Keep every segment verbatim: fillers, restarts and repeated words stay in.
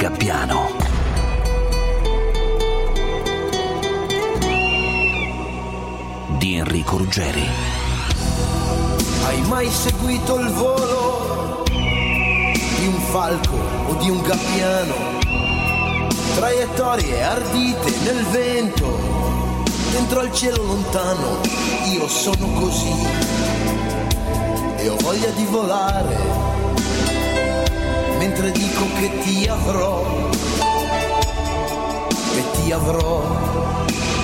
Gabbiano. Di Enrico Ruggeri. Hai mai seguito il volo di un falco o di un gabbiano? Traiettorie ardite nel vento, dentro al cielo lontano. Io sono così e ho voglia di volare, mentre dico che ti avrò, che ti avrò.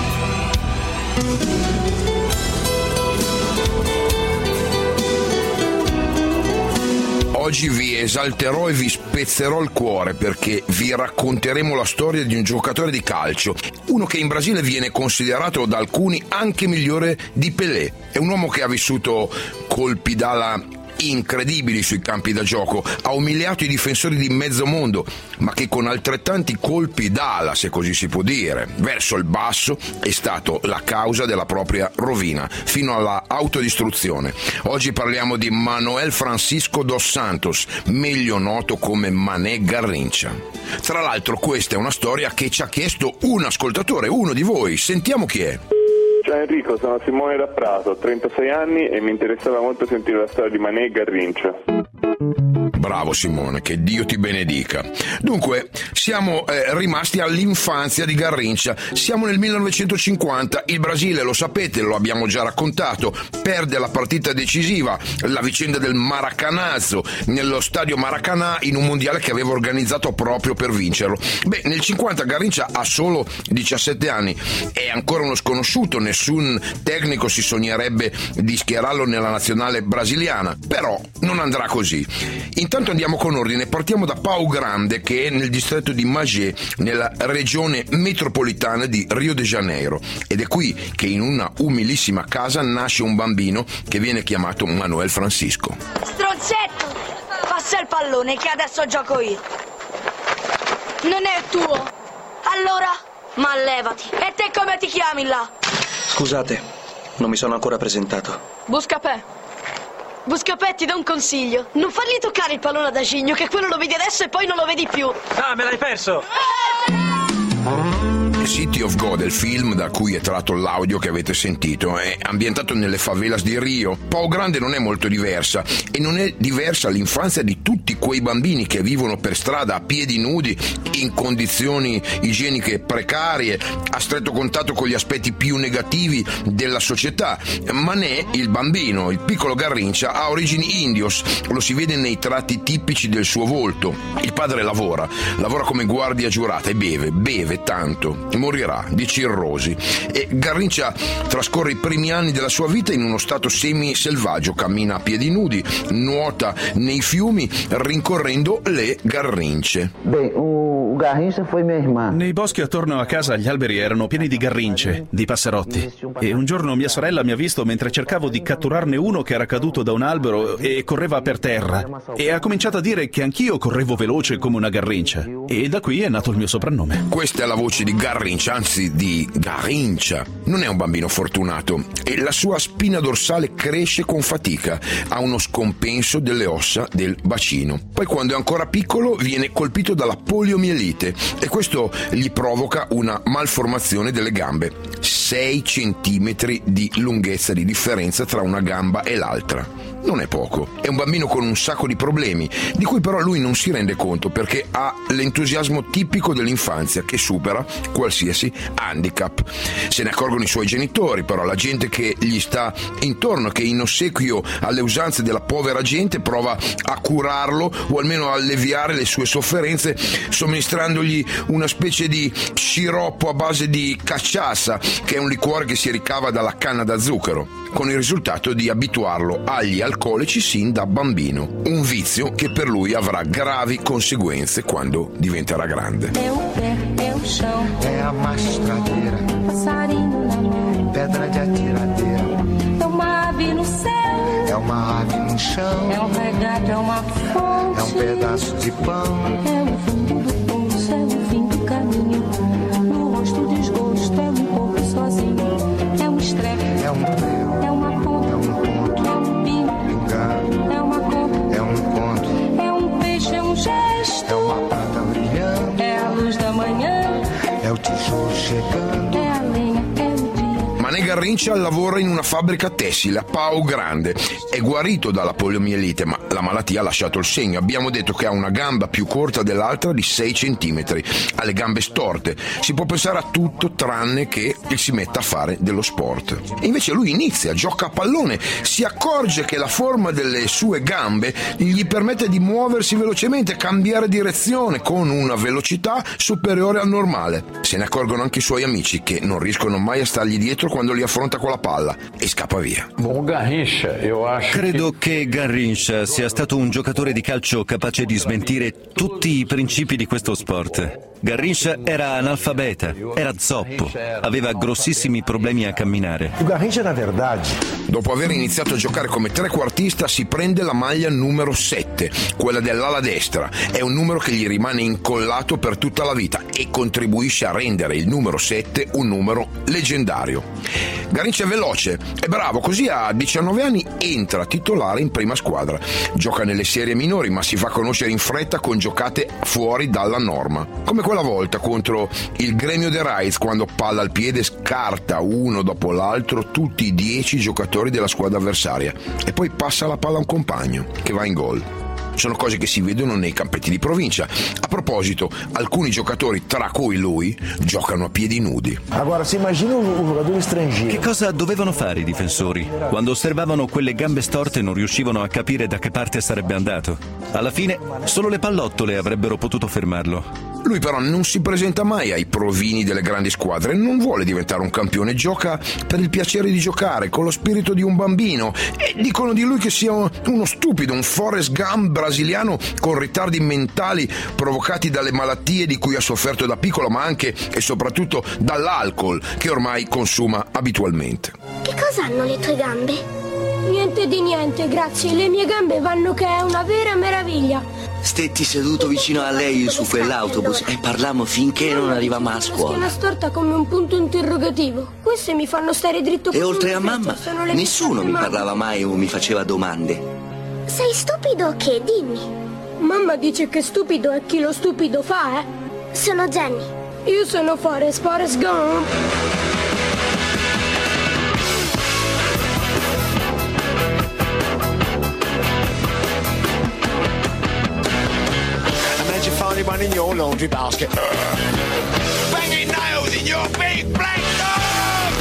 Oggi vi esalterò e vi spezzerò il cuore perché vi racconteremo la storia di un giocatore di calcio, uno che in Brasile viene considerato da alcuni anche migliore di Pelé. È un uomo che ha vissuto colpi d'ala incredibili sui campi da gioco, ha umiliato i difensori di mezzo mondo, ma che con altrettanti colpi d'ala, se così si può dire, verso il basso è stato la causa della propria rovina, fino alla autodistruzione. Oggi parliamo di Manuel Francisco dos Santos, meglio noto come Mané Garrincha. Tra l'altro questa è una storia che ci ha chiesto un ascoltatore, uno di voi. Sentiamo chi è. Ciao Enrico, sono Simone da Prato, ho trentasei anni e mi interessava molto sentire la storia di Mané Garrincha. Bravo Simone, che Dio ti benedica. Dunque, siamo eh, rimasti all'infanzia di Garrincha. Siamo nel millenovecentocinquanta, il Brasile, lo sapete, lo abbiamo già raccontato, perde la partita decisiva, la vicenda del Maracanazo, nello stadio Maracanã, in un mondiale che aveva organizzato proprio per vincerlo. Beh, nel cinquanta Garrincha ha solo diciassette anni, è ancora uno sconosciuto, nessun tecnico si sognerebbe di schierarlo nella nazionale brasiliana, però non andrà così. Intanto andiamo con ordine, partiamo da Pau Grande, che è nel distretto di Magé, nella regione metropolitana di Rio de Janeiro, ed è qui che in una umilissima casa nasce un bambino che viene chiamato Manuel Francisco. Stronzetto, passa il pallone che adesso gioco io. Non è tuo. Allora, ma levati. E te come ti chiami là? Scusate, non mi sono ancora presentato. Buscapè. Buscapè, ti do un consiglio. Non fargli toccare il pallone ad Agigno, che quello lo vedi adesso e poi non lo vedi più. Ah, me l'hai perso! City of God è il film da cui è tratto l'audio che avete sentito, è ambientato nelle favelas di Rio. Pau Grande non è molto diversa, e non è diversa l'infanzia di tutti quei bambini che vivono per strada a piedi nudi, in condizioni igieniche precarie, a stretto contatto con gli aspetti più negativi della società. Mané, il bambino, il piccolo Garrincha, ha origini indios, lo si vede nei tratti tipici del suo volto. Il padre lavora, lavora come guardia giurata e beve, beve tanto. Morirà di cirrosi, e Garrincha trascorre i primi anni della sua vita in uno stato semi-selvaggio, cammina a piedi nudi, nuota nei fiumi rincorrendo le garrince. Beh, o Garrincha fu mia irmã. Nei boschi attorno a casa gli alberi erano pieni di garrince, di passerotti, e un giorno mia sorella mi ha visto mentre cercavo di catturarne uno che era caduto da un albero e correva per terra, e ha cominciato a dire che anch'io correvo veloce come una garrincia, e da qui è nato il mio soprannome. Questa è la voce di Garrincha, anzi di Garrincha. Non è un bambino fortunato e la sua spina dorsale cresce con fatica, ha uno scompenso delle ossa del bacino. Poi, quando è ancora piccolo, viene colpito dalla poliomielite e questo gli provoca una malformazione delle gambe. sei centimetri di lunghezza di differenza tra una gamba e l'altra. Non è poco. È un bambino con un sacco di problemi, di cui però lui non si rende conto perché ha l'entusiasmo tipico dell'infanzia che supera qualsiasi handicap. Se ne accorgono i suoi genitori, però la gente che gli sta intorno, che in ossequio alle usanze della povera gente prova a curarlo o almeno a alleviare le sue sofferenze somministrandogli una specie di sciroppo a base di cachaça, che è un liquore che si ricava dalla canna da zucchero, con il risultato di abituarlo agli alcolici sin da bambino, un vizio che per lui avrà gravi conseguenze quando diventerà grande. É o pé, é o chão, é a mastradeira, passarinho na mão, pedra de atiradeira, é uma ave no céu, é uma ave no chão, é um regato, é uma fonte, é um pedaço de pão, é o fundo do poço, é o fim do caminho, no rosto desgosto, é um pouco sozinho, é um estrepe, é um prego, é uma ponta, é um ponto, é um pingo, pingado, é uma conta, é um conto, é um peixe, é um gesto, é uma prata brilhando, Garrincia lavora in una fabbrica tessile a Pau Grande. È guarito dalla poliomielite, ma la malattia ha lasciato il segno. Abbiamo detto che ha una gamba più corta dell'altra di sei centimetri, ha le gambe storte. Si può pensare a tutto tranne che si metta a fare dello sport. E invece lui inizia, gioca a pallone, si accorge che la forma delle sue gambe gli permette di muoversi velocemente, cambiare direzione con una velocità superiore al normale. Se ne accorgono anche i suoi amici, che non riescono mai a stargli dietro quando li affronta con la palla, e scappa via. Credo che Garrincha sia stato un giocatore di calcio capace di smentire tutti i principi di questo sport. Garrincha era analfabeta, era zoppo, aveva grossissimi problemi a camminare. Dopo aver iniziato a giocare come trequartista, si prende la maglia numero sette, quella dell'ala destra. È un numero che gli rimane incollato per tutta la vita e contribuisce a rendere il numero sette un numero leggendario. Garrincha è veloce, è bravo, così a diciannove anni entra titolare in prima squadra. Gioca nelle serie minori, ma si fa conoscere in fretta con giocate fuori dalla norma, come quella volta contro il Gremio de Raiz, quando palla al piede scarta uno dopo l'altro tutti i dieci giocatori della squadra avversaria e poi passa la palla a un compagno che va in gol. Sono cose che si vedono nei campetti di provincia. A proposito, alcuni giocatori, tra cui lui, giocano a piedi nudi. Che cosa dovevano fare i difensori? Quando osservavano quelle gambe storte non riuscivano a capire da che parte sarebbe andato. Alla fine, solo le pallottole avrebbero potuto fermarlo. Lui però non si presenta mai ai provini delle grandi squadre, non vuole diventare un campione, gioca per il piacere di giocare, con lo spirito di un bambino, e dicono di lui che sia uno stupido, un Forrest Gump brasiliano con ritardi mentali provocati dalle malattie di cui ha sofferto da piccolo, ma anche e soprattutto dall'alcol che ormai consuma abitualmente. Che cosa hanno le tue gambe? Niente di niente, grazie. Le mie gambe vanno che è una vera meraviglia. Stetti seduto vicino a lei su quell'autobus e parlammo finché non arrivavamo a scuola. La schiena storta come un punto interrogativo. Queste mi fanno stare dritto. E oltre a mamma, nessuno mi parlava mai o mi faceva domande. Sei stupido o che? Dimmi. Mamma dice che stupido è chi lo stupido fa, eh? Sono Jenny. Io sono Forrest, Forrest Gump. One in your laundry basket. Banging nails in your big black dog!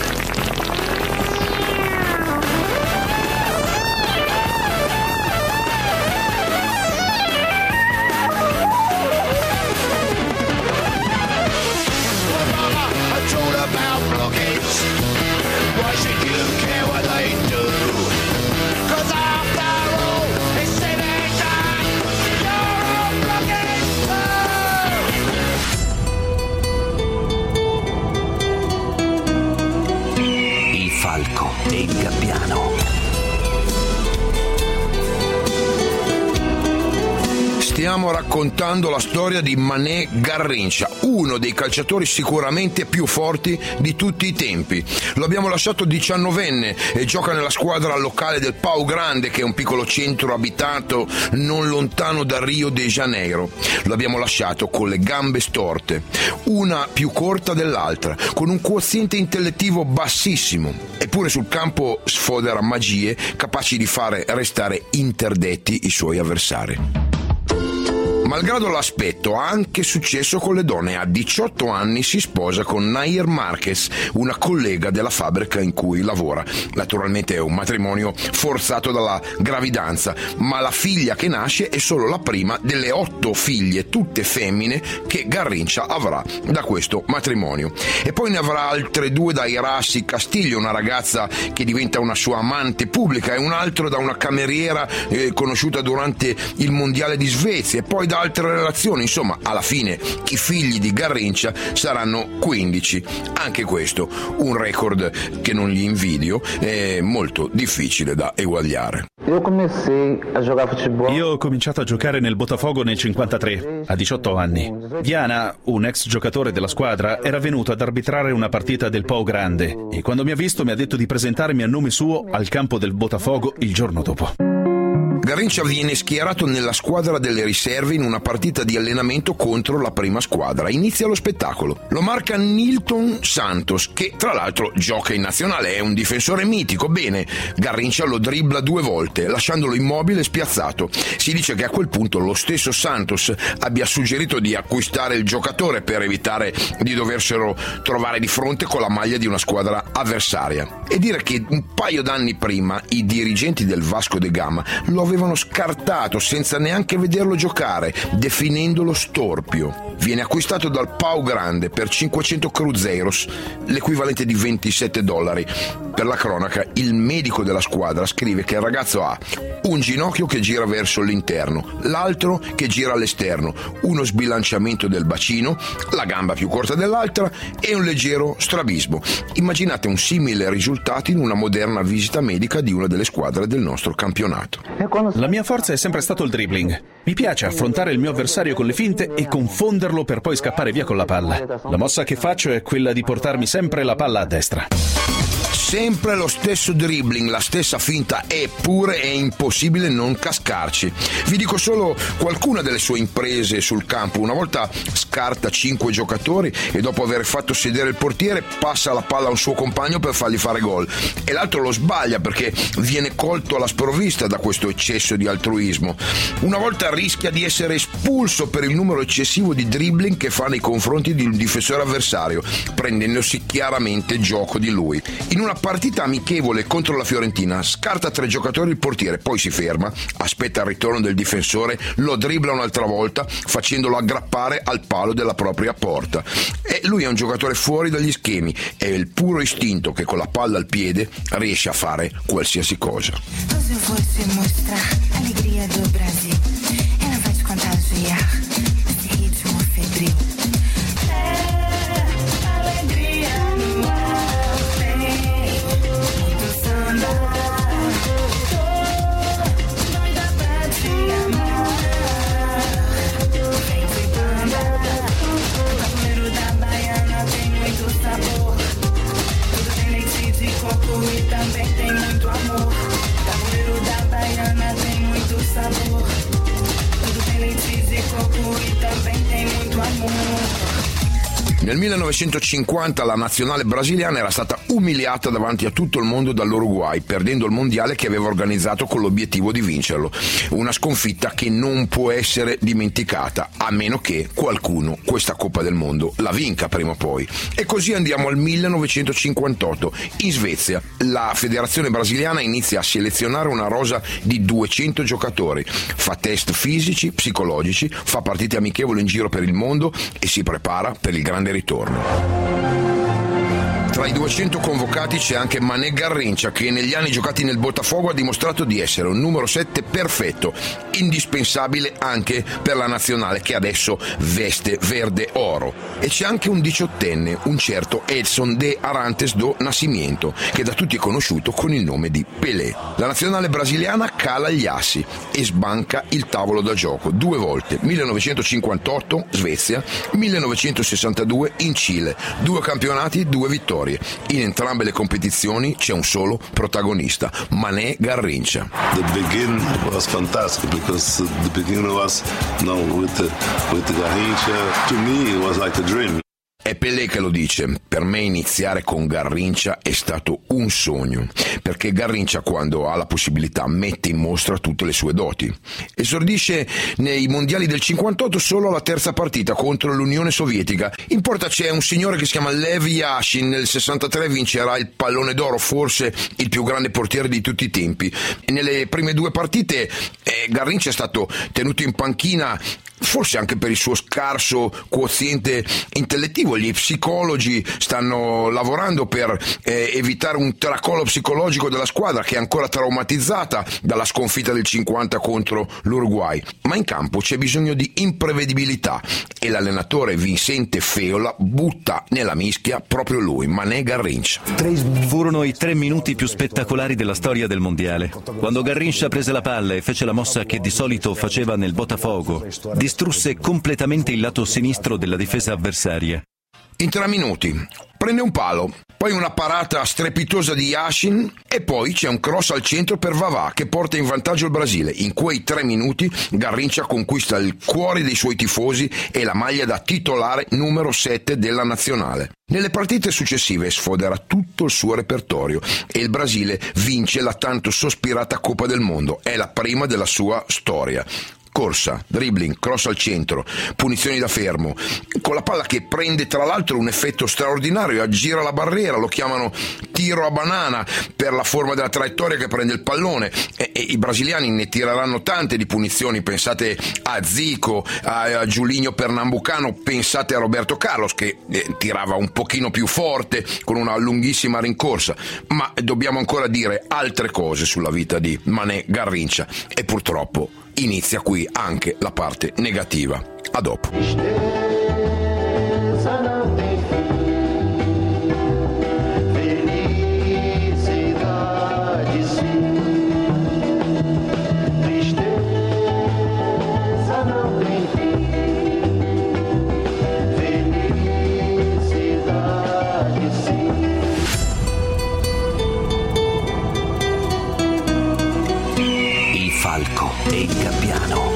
Mama, I told about blockades. Why should you care what they do? 'Cause after all, it's said and done. You're a blockade. Il falco e il gabbiano. Stiamo raccontando la storia di Mané Garrincha, uno dei calciatori sicuramente più forti di tutti i tempi. Lo abbiamo lasciato diciannovenne e gioca nella squadra locale del Pau Grande, che è un piccolo centro abitato non lontano da Rio de Janeiro. Lo abbiamo lasciato con le gambe storte, una più corta dell'altra, con un quoziente intellettivo bassissimo. Eppure sul campo sfodera magie capaci di fare restare interdetti i suoi avversari. Malgrado l'aspetto, ha anche successo con le donne. A diciotto anni si sposa con Nair Marquez, una collega della fabbrica in cui lavora. Naturalmente è un matrimonio forzato dalla gravidanza, ma la figlia che nasce è solo la prima delle otto figlie, tutte femmine, che Garrincha avrà da questo matrimonio. E poi ne avrà altre due da Irassi Castiglio, una ragazza che diventa una sua amante pubblica, e un altro da una cameriera eh, conosciuta durante il mondiale di Svezia, e poi da altre relazioni. Insomma, alla fine i figli di Garrincha saranno quindici. Anche questo un record che non gli invidio, è molto difficile da eguagliare. Io ho cominciato a giocare nel Botafogo nel cinquantatré, a diciotto anni. Diana, un ex giocatore della squadra, era venuto ad arbitrare una partita del Pau Grande e quando mi ha visto mi ha detto di presentarmi a nome suo al campo del Botafogo il giorno dopo. Garrincha viene schierato nella squadra delle riserve in una partita di allenamento contro la prima squadra. Inizia lo spettacolo. Lo marca Nilton Santos, che tra l'altro gioca in nazionale, è un difensore mitico. Bene, Garrincha lo dribbla due volte, lasciandolo immobile e spiazzato. Si dice che a quel punto lo stesso Santos abbia suggerito di acquistare il giocatore per evitare di doverselo trovare di fronte con la maglia di una squadra avversaria. E dire che un paio d'anni prima i dirigenti del Vasco da Gama lo avevano scartato senza neanche vederlo giocare, definendolo storpio. Viene acquistato dal Pau Grande per cinquecento cruzeiros, l'equivalente di ventisette dollari. Per la cronaca, il medico della squadra scrive che il ragazzo ha un ginocchio che gira verso l'interno, l'altro che gira all'esterno, uno sbilanciamento del bacino, la gamba più corta dell'altra e un leggero strabismo. Immaginate un simile risultato in una moderna visita medica di una delle squadre del nostro campionato. La mia forza è sempre stato il dribbling. Mi piace affrontare il mio avversario con le finte e confonderlo per poi scappare via con la palla. La mossa che faccio è quella di portarmi sempre la palla a destra. Sempre lo stesso dribbling, la stessa finta, eppure è impossibile non cascarci. Vi dico solo qualcuna delle sue imprese sul campo. Una volta scarta cinque giocatori e dopo aver fatto sedere il portiere passa la palla a un suo compagno per fargli fare gol, e l'altro lo sbaglia perché viene colto alla sprovvista da questo eccesso di altruismo. Una volta rischia di essere espulso per il numero eccessivo di dribbling che fa nei confronti di un difensore avversario, prendendosi chiaramente gioco di lui. In una partita amichevole contro la Fiorentina scarta tre giocatori il portiere, poi si ferma, aspetta il ritorno del difensore, lo dribbla un'altra volta facendolo aggrappare al palo della propria porta. E lui è un giocatore fuori dagli schemi, è il puro istinto che con la palla al piede riesce a fare qualsiasi cosa. Hoje eu vou te mostrar a alegria do Brasil. Ela vai te contagiar esse ritmo febril. Nel millenovecentocinquanta la nazionale brasiliana era stata umiliata davanti a tutto il mondo dall'Uruguay, perdendo il mondiale che aveva organizzato con l'obiettivo di vincerlo. Una sconfitta che non può essere dimenticata, a meno che qualcuno questa Coppa del Mondo la vinca prima o poi. E così andiamo al millenovecentocinquantotto. In Svezia la federazione brasiliana inizia a selezionare una rosa di duecento giocatori, fa test fisici, psicologici, fa partite amichevoli in giro per il mondo e si prepara per il grande ritorno. Tra i duecento convocati c'è anche Mané Garrincha, che negli anni giocati nel Botafogo ha dimostrato di essere un numero sette perfetto, indispensabile anche per la nazionale che adesso veste verde oro. E c'è anche un diciottenne, un certo Edson de Arantes do Nascimento, che da tutti è conosciuto con il nome di Pelé. La nazionale brasiliana cala gli assi e sbanca il tavolo da gioco due volte, millenovecentocinquantotto Svezia, millenovecentosessantadue in Cile, due campionati, due vittorie. In entrambe le competizioni c'è un solo protagonista, Mané Garrincha. The beginning was fantastic because the beginning was no with the, with the Garrincha. To me it was like a dream. È Pelé che lo dice: per me iniziare con Garrincha è stato un sogno, perché Garrincha quando ha la possibilità mette in mostra tutte le sue doti. Esordisce nei mondiali del cinquantotto solo alla terza partita contro l'Unione Sovietica. In porta c'è un signore che si chiama Lev Yashin, nel sessantatré vincerà il pallone d'oro, forse il più grande portiere di tutti i tempi. E nelle prime due partite eh, Garrincha è stato tenuto in panchina, forse anche per il suo scarso quoziente intellettivo. Gli psicologi stanno lavorando per eh, evitare un tracollo psicologico della squadra, che è ancora traumatizzata dalla sconfitta del cinquanta contro l'Uruguay. Ma in campo c'è bisogno di imprevedibilità e l'allenatore Vincente Feola butta nella mischia proprio lui, Mané Garrincha. Furono i tre minuti più spettacolari della storia del mondiale. Quando Garrincha prese la palla e fece la mossa che di solito faceva nel Botafogo, distrusse completamente il lato sinistro della difesa avversaria. In tre minuti prende un palo, poi una parata strepitosa di Yashin e poi c'è un cross al centro per Vavà che porta in vantaggio il Brasile. In quei tre minuti Garrincha conquista il cuore dei suoi tifosi e la maglia da titolare numero sette della nazionale. Nelle partite successive sfodera tutto il suo repertorio e il Brasile vince la tanto sospirata Coppa del Mondo. È la prima della sua storia. Corsa, dribbling, cross al centro, punizioni da fermo, con la palla che prende tra l'altro un effetto straordinario, aggira la barriera, lo chiamano tiro a banana per la forma della traiettoria che prende il pallone e, e i brasiliani ne tireranno tante di punizioni, pensate a Zico, a, a Julinho Pernambucano, pensate a Roberto Carlos che eh, tirava un pochino più forte con una lunghissima rincorsa, ma dobbiamo ancora dire altre cose sulla vita di Mané Garrincha e purtroppo inizia qui anche la parte negativa. A dopo. Il falco e il gabbiano.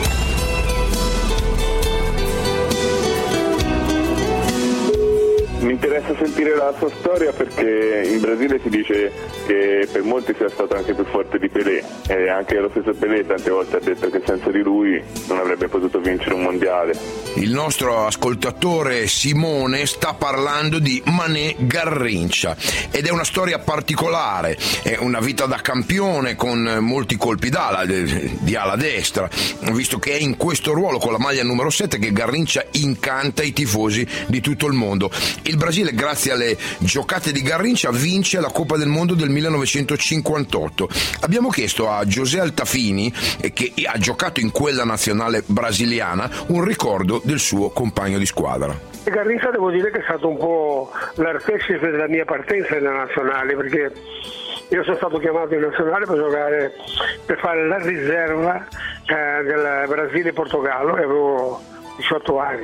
Mi interessa sentire la sua storia perché in Brasile si dice che per molti sia stato anche più forte di Pelé e anche lo stesso Pelé tante volte ha detto che senza di lui non avrebbe potuto vincere un mondiale. Il nostro ascoltatore Simone sta parlando di Mané Garrincha ed è una storia particolare, è una vita da campione con molti colpi d'ala, di ala destra, visto che è in questo ruolo con la maglia numero sette che Garrincha incanta i tifosi di tutto il mondo. Il Brasile, grazie alle giocate di Garrincha, vince la Coppa del Mondo del millenovecentocinquantotto. Abbiamo chiesto a José Altafini, che ha giocato in quella nazionale brasiliana, un ricordo del suo compagno di squadra. Garrincha devo dire che è stato un po' l'artefice della mia partenza nella nazionale, perché io sono stato chiamato in nazionale per giocare, per fare la riserva eh, del Brasile-Portogallo e avevo diciotto anni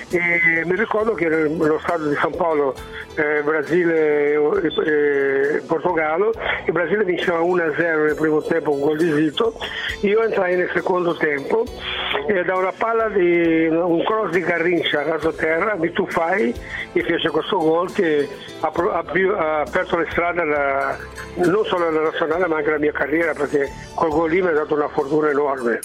e mi ricordo che nello stadio di San Paolo eh, Brasile e eh, Portogallo il Brasile vinceva uno a zero nel primo tempo con gol di Zito, io entrai nel secondo tempo e da una palla di un cross di Garrincha raso terra mi tuffai e fece questo gol che ha, ha, ha aperto le strade alla, non solo alla nazionale ma anche alla mia carriera, perché col gol lì mi ha dato una fortuna enorme.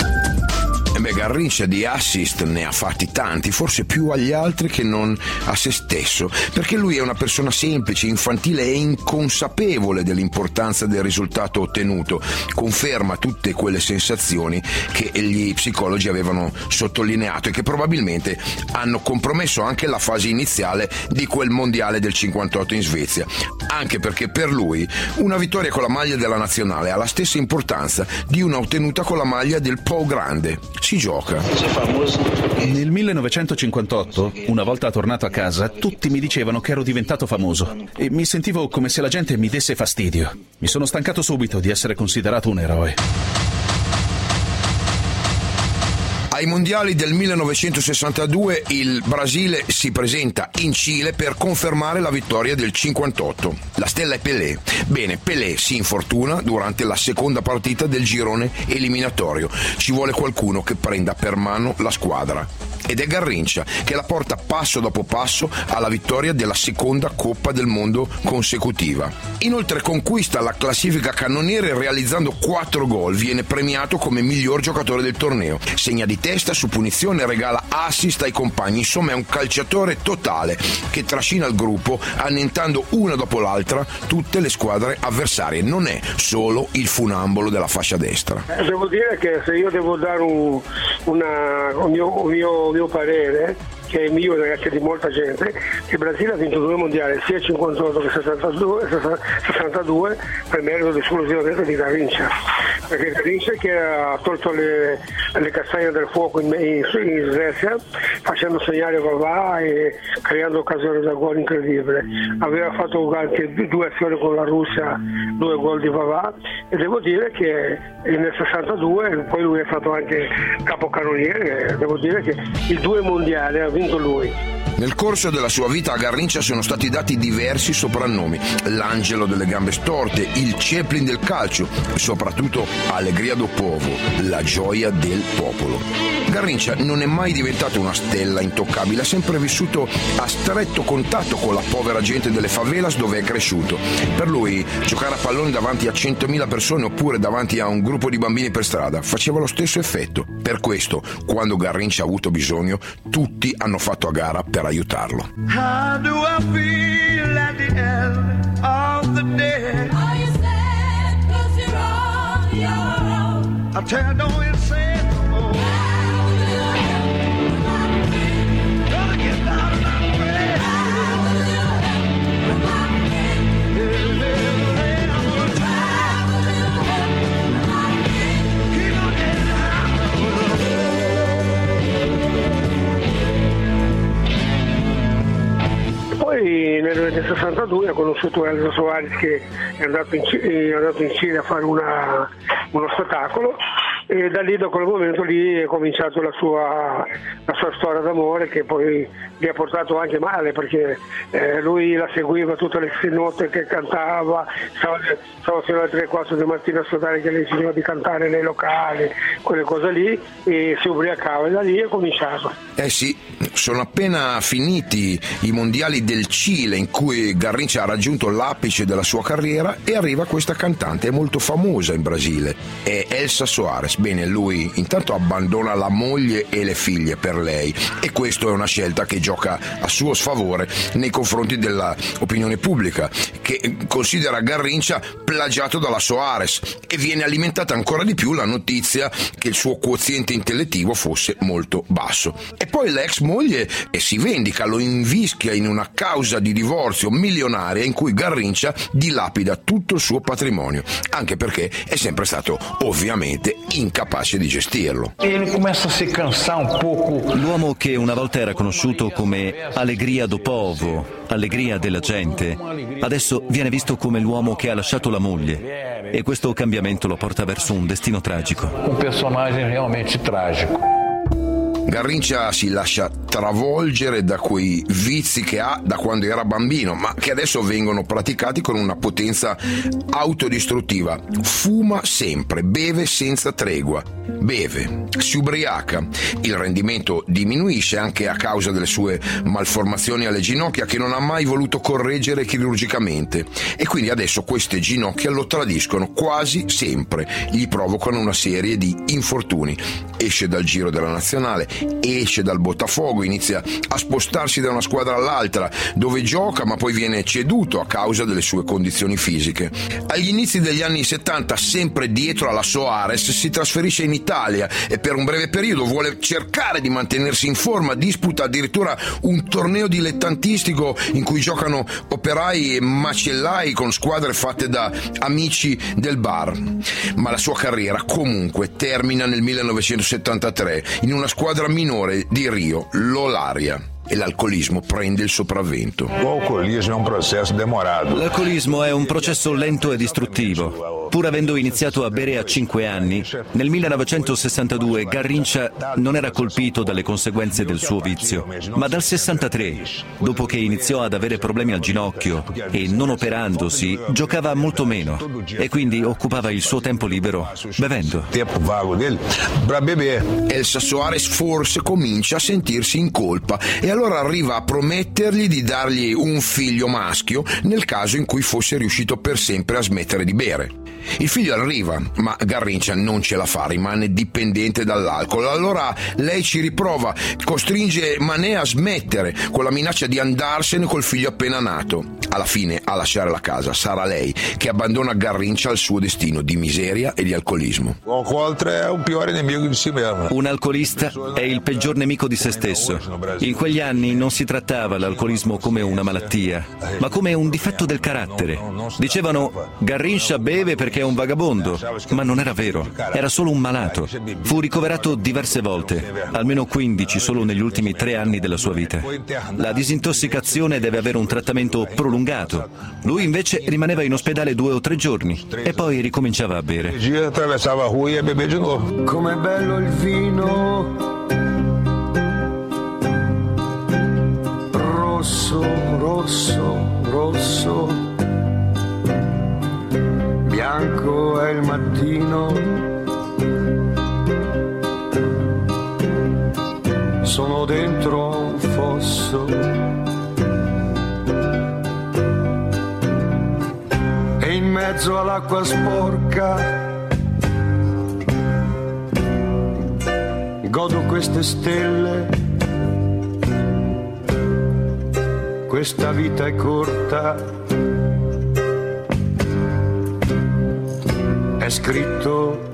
Beh, Garrincha di assist ne ha fatti tanti, forse più agli altri che non a se stesso, perché lui è una persona semplice, infantile e inconsapevole dell'importanza del risultato ottenuto. Conferma tutte quelle sensazioni che gli psicologi avevano sottolineato e che probabilmente hanno compromesso anche la fase iniziale di quel mondiale del cinquantotto in Svezia, anche perché per lui una vittoria con la maglia della nazionale ha la stessa importanza di una ottenuta con la maglia del Pau Grande. Si gioca. Nel millenovecentocinquantotto, una volta tornato a casa, tutti mi dicevano che ero diventato famoso e mi sentivo come se la gente mi desse fastidio. Mi sono stancato subito di essere considerato un eroe. Ai mondiali del millenovecentosessantadue il Brasile si presenta in Cile per confermare la vittoria del cinquantotto. La stella è Pelé. Bene, Pelé si infortuna durante la seconda partita del girone eliminatorio. Ci vuole qualcuno che prenda per mano la squadra. Ed è Garrincha che la porta passo dopo passo alla vittoria della seconda Coppa del Mondo consecutiva. Inoltre conquista la classifica cannoniere realizzando quattro gol, viene premiato come miglior giocatore del torneo, segna di testa su punizione, regala assist ai compagni, insomma è un calciatore totale che trascina il gruppo annientando una dopo l'altra tutte le squadre avversarie. Non è solo il funambolo della fascia destra. Devo dire che se io devo dare un, una, un mio, un mio mio parere, che è mio e anche di molta gente, che il Brasile ha vinto due mondiali, sia il cinquantotto che il sessantadue, sessantadue per merito esclusivamente di Garrincha, perché Garrincha che ha tolto le, le castagne del fuoco in, in, in Svezia, facendo segnare Vavà e creando occasioni da gol incredibile. Aveva fatto anche due azioni con la Russia, due gol di Vavà, e devo dire che nel sessantadue poi lui è stato anche capocannoniere, devo dire che i due mondiali ha vinto lui. Nel corso della sua vita a Garrincha sono stati dati diversi soprannomi: l'angelo delle gambe storte, il Chaplin del calcio e soprattutto Alegria do Povo, la gioia del popolo. Garrincha non è mai diventato una stella intoccabile, ha sempre vissuto a stretto contatto con la povera gente delle favelas dove è cresciuto. Per lui giocare a pallone davanti a centomila persone oppure davanti a un gruppo di bambini per strada faceva lo stesso effetto. Per questo, quando Garrincha ha avuto bisogno, tutti hanno fatto a gara per aiutarlo. How do I feel at the end of the day? Are you sad 'cause you're on your own? I tell you, don't you say no more. Gonna get down and I'm ready. Keep on getting Poi nel sessantadue ha conosciuto Elsa Soares, che è andato in, è andato in Cile a fare una, uno spettacolo, e da lì, da quel momento lì, è cominciato la sua, la sua storia d'amore, che poi gli ha portato anche male, perché eh, lui la seguiva tutte le note che cantava, stava, stava fino alle tre quattro di mattina a ascoltare che lei finiva di cantare nei locali, quelle cose lì, e si ubriacava, e da lì è cominciato. Eh sì, sono appena finiti i mondiali del Cile, in cui Garrincha ha raggiunto l'apice della sua carriera, e arriva questa cantante, è molto famosa in Brasile, è Elsa Soares. Bene, lui intanto abbandona la moglie e le figlie per lei, e questo è una scelta che gioca a suo sfavore nei confronti dell'opinione pubblica, che considera Garrincha plagiato dalla Soares, e viene alimentata ancora di più la notizia che il suo quoziente intellettivo fosse molto basso. E poi l'ex moglie si vendica, lo invischia in una causa di divorzio milionaria in cui Garrincha dilapida tutto il suo patrimonio, anche perché è sempre stato ovviamente incapace di gestirlo. L'uomo che una volta era conosciuto come Alegria do Povo, allegria della gente, adesso viene visto come l'uomo che ha lasciato la moglie, e questo cambiamento lo porta verso un destino tragico. Un personaggio realmente tragico. Garrincha si lascia travolgere da quei vizi che ha da quando era bambino, ma che adesso vengono praticati con una potenza autodistruttiva. Fuma sempre, beve senza tregua, beve, si ubriaca, il rendimento diminuisce anche a causa delle sue malformazioni alle ginocchia, che non ha mai voluto correggere chirurgicamente, e quindi adesso queste ginocchia lo tradiscono quasi sempre, gli provocano una serie di infortuni. Esce dal giro della nazionale, esce dal Botafogo, inizia a spostarsi da una squadra all'altra, dove gioca ma poi viene ceduto a causa delle sue condizioni fisiche. Agli inizi degli anni settanta, sempre dietro alla Soares, si trasferisce in Italia e per un breve periodo vuole cercare di mantenersi in forma, disputa addirittura un torneo dilettantistico in cui giocano operai e macellai con squadre fatte da amici del bar. Ma la sua carriera comunque termina nel millenovecentosettantatré in una squadra minore di Rio, l'Olaria, e l'alcolismo prende il sopravvento. L'alcolismo è un processo demorato. L'alcolismo è un processo lento e distruttivo. Pur avendo iniziato a bere a cinque anni, nel millenovecentosessantadue Garrincha non era colpito dalle conseguenze del suo vizio, ma dal sessantatré, dopo che iniziò ad avere problemi al ginocchio e non operandosi, giocava molto meno e quindi occupava il suo tempo libero bevendo. Elsa Soares forse comincia a sentirsi in colpa e allora arriva a promettergli di dargli un figlio maschio nel caso in cui fosse riuscito per sempre a smettere di bere. Il figlio arriva, ma Garrincha non ce la fa, rimane dipendente dall'alcol. Allora lei ci riprova, costringe Mané a smettere con la minaccia di andarsene col figlio appena nato. Alla fine, a lasciare la casa, sarà lei che abbandona Garrincha al suo destino di miseria e di alcolismo. Un alcolista è il peggior nemico di se stesso. In quegli anni non si trattava l'alcolismo come una malattia, ma come un difetto del carattere. Dicevano Garrincha beve perché è un vagabondo, ma non era vero, era solo un malato. Fu ricoverato diverse volte, almeno quindici solo negli ultimi tre anni della sua vita. La disintossicazione deve avere un trattamento prolungato. Lui invece rimaneva in ospedale due o tre giorni e poi ricominciava a bere. Com'è bello il vino, rosso, rosso, bianco è il mattino, sono dentro un fosso e in mezzo all'acqua sporca godo queste stelle, questa vita è corta, è scritto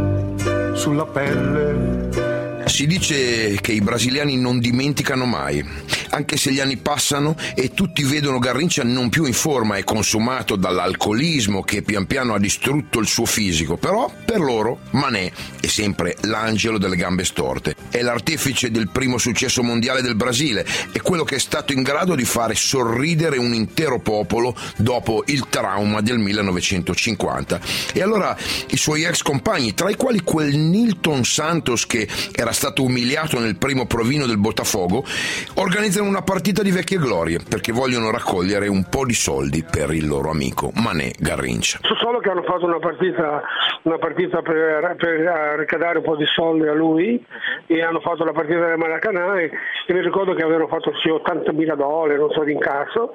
sulla pelle. Si dice che i brasiliani non dimenticano mai, anche se gli anni passano e tutti vedono Garrincha non più in forma e consumato dall'alcolismo che pian piano ha distrutto il suo fisico, però per loro Mané è sempre l'angelo delle gambe storte, è l'artefice del primo successo mondiale del Brasile, è quello che è stato in grado di fare sorridere un intero popolo dopo il trauma del millenovecentocinquanta. E allora i suoi ex compagni, tra i quali quel Nilton Santos che era stato umiliato nel primo provino del Botafogo, organizzano una partita di vecchie glorie perché vogliono raccogliere un po' di soldi per il loro amico Mané Garrincha. So solo che hanno fatto una partita, una partita per, per ricadare un po' di soldi a lui, e hanno fatto la partita del Maracanã e, e mi ricordo che avevano fatto sì, ottantamila dollari, non so, di incasso,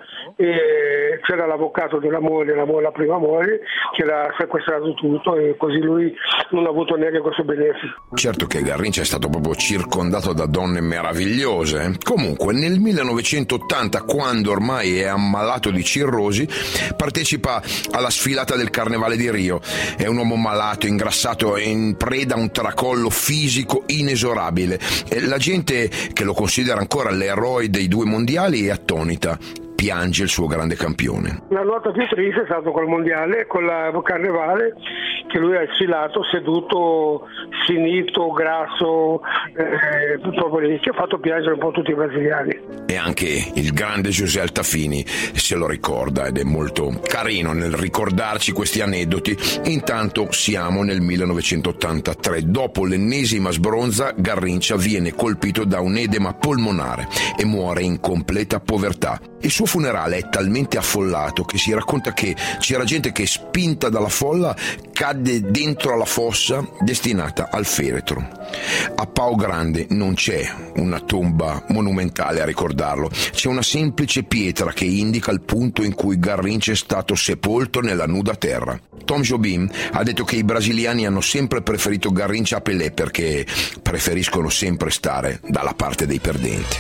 e c'era l'avvocato della moglie, la, la prima moglie, che era sequestrato tutto e così lui non ha avuto neanche questo beneficio. Certo che Garrincha è stato proprio circondato da donne meravigliose. Eh? Comunque nel millenovecentottanta, quando ormai è ammalato di cirrosi, partecipa alla sfilata del Carnevale di Rio. È un uomo malato, ingrassato e in preda a un tracollo fisico inesorabile. E la gente che lo considera ancora l'eroe dei due mondiali è attonita. Piange il suo grande campione. La nota più triste è stato col mondiale, con la Carnevale, che lui ha sfilato seduto, finito, grasso, eh, proprio lì, che ha fatto piangere un po' tutti i brasiliani. E anche il grande José Altafini se lo ricorda ed è molto carino nel ricordarci questi aneddoti. Intanto siamo nel millenovecentottantatré. Dopo l'ennesima sbronza, Garrincha viene colpito da un edema polmonare e muore in completa povertà. Il suo funerale è talmente affollato che si racconta che c'era gente che, spinta dalla folla, cadde dentro alla fossa destinata al feretro. A Pau Grande non c'è una tomba monumentale a ricordarlo, c'è una semplice pietra che indica il punto in cui Garrincha è stato sepolto nella nuda terra. Tom Jobim ha detto che i brasiliani hanno sempre preferito Garrincha a Pelé perché preferiscono sempre stare dalla parte dei perdenti.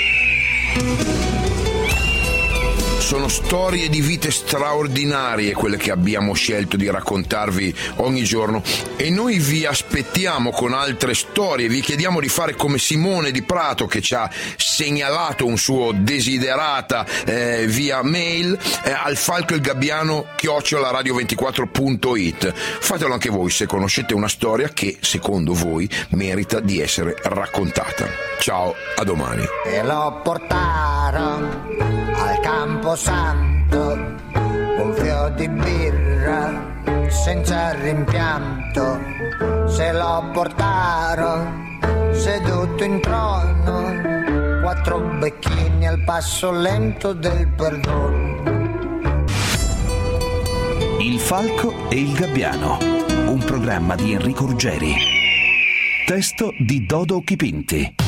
Sono storie di vite straordinarie quelle che abbiamo scelto di raccontarvi ogni giorno e noi vi aspettiamo con altre storie. Vi chiediamo di fare come Simone di Prato, che ci ha segnalato un suo desiderata eh, via mail eh, al falco il gabbiano chiocciola radio ventiquattro punto it. Fatelo anche voi se conoscete una storia che secondo voi merita di essere raccontata. Ciao, a domani. E lo portarono al Camposanto, un fior di birra senza rimpianto, se lo portarono seduto in trono, quattro becchini al passo lento del perdono. Il falco e il gabbiano, un programma di Enrico Ruggeri. Testo di Dodo Chipinti.